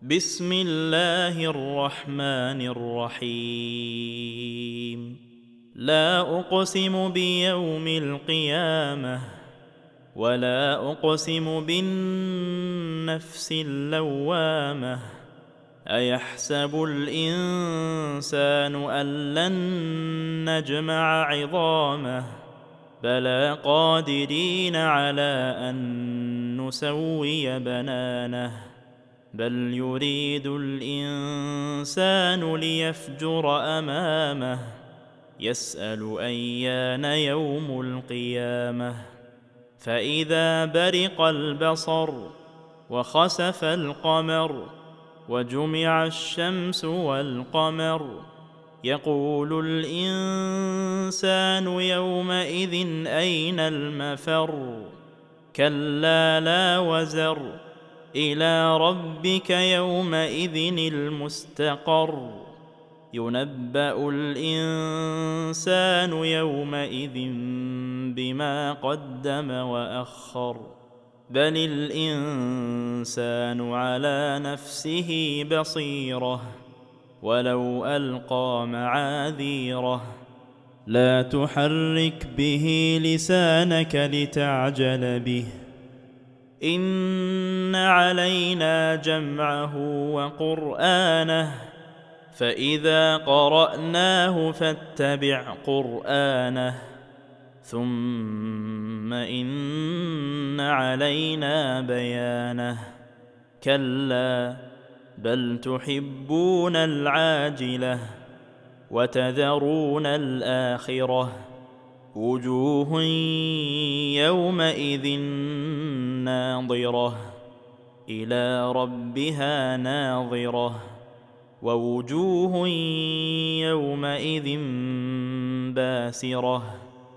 بسم الله الرحمن الرحيم. لا أقسم بيوم القيامة ولا أقسم بالنفس اللوامة. أيحسب الإنسان أن لن نجمع عظامه بلى قادرين على أن نسوي بنانه بل يريد الإنسان ليفجر أمامه يسأل أيان يوم القيامة. فإذا برق البصر وخسف القمر وجمع الشمس والقمر يقول الإنسان يومئذ أين المفر. كلا لا وزر إلى ربك يومئذ المستقر. ينبأ الإنسان يومئذ بما قدم وأخر بل الإنسان على نفسه بصيرة ولو ألقى معاذيره. لا تحرك به لسانك لتعجل به إن علينا جمعه وقرآنه فإذا قرأناه فاتبع قرآنه ثم إن علينا بيانه. كلا بل تحبون العاجلة وتذرون الآخرة وجوه يومئذ ناظرة إلى ربها ناظرة ووجوه يومئذ باسرة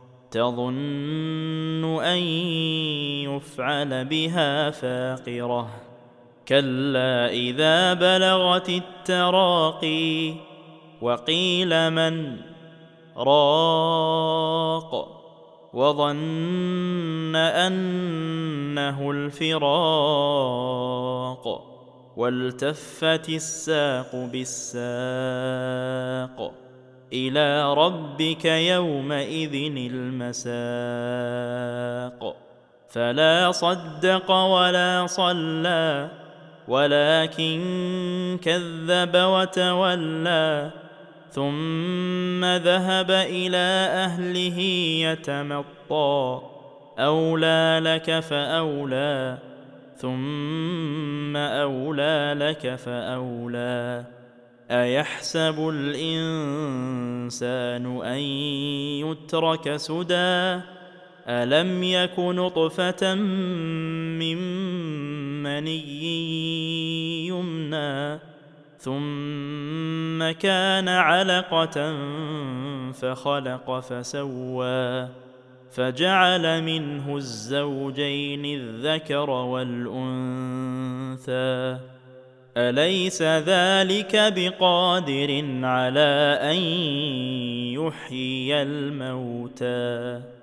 تظن أن يفعل بها فاقرة. كلا إذا بلغت التراقي وقيل من راق وظن أنه الفراق والتفت الساق بالساق إلى ربك يومئذ المساق. فلا صدق ولا صلى ولكن كذب وتولى ثم ذهب إلى أهله يتمطى أولى لك فأولى ثم أولى لك فأولى. أيحسب الإنسان أن يترك سدى ألم يك نطفة من مني يمنى ثم كان علقة فخلق فسوى فجعل منه الزوجين الذكر والأنثى. أليس ذلك بقادر على أن يحيي الموتى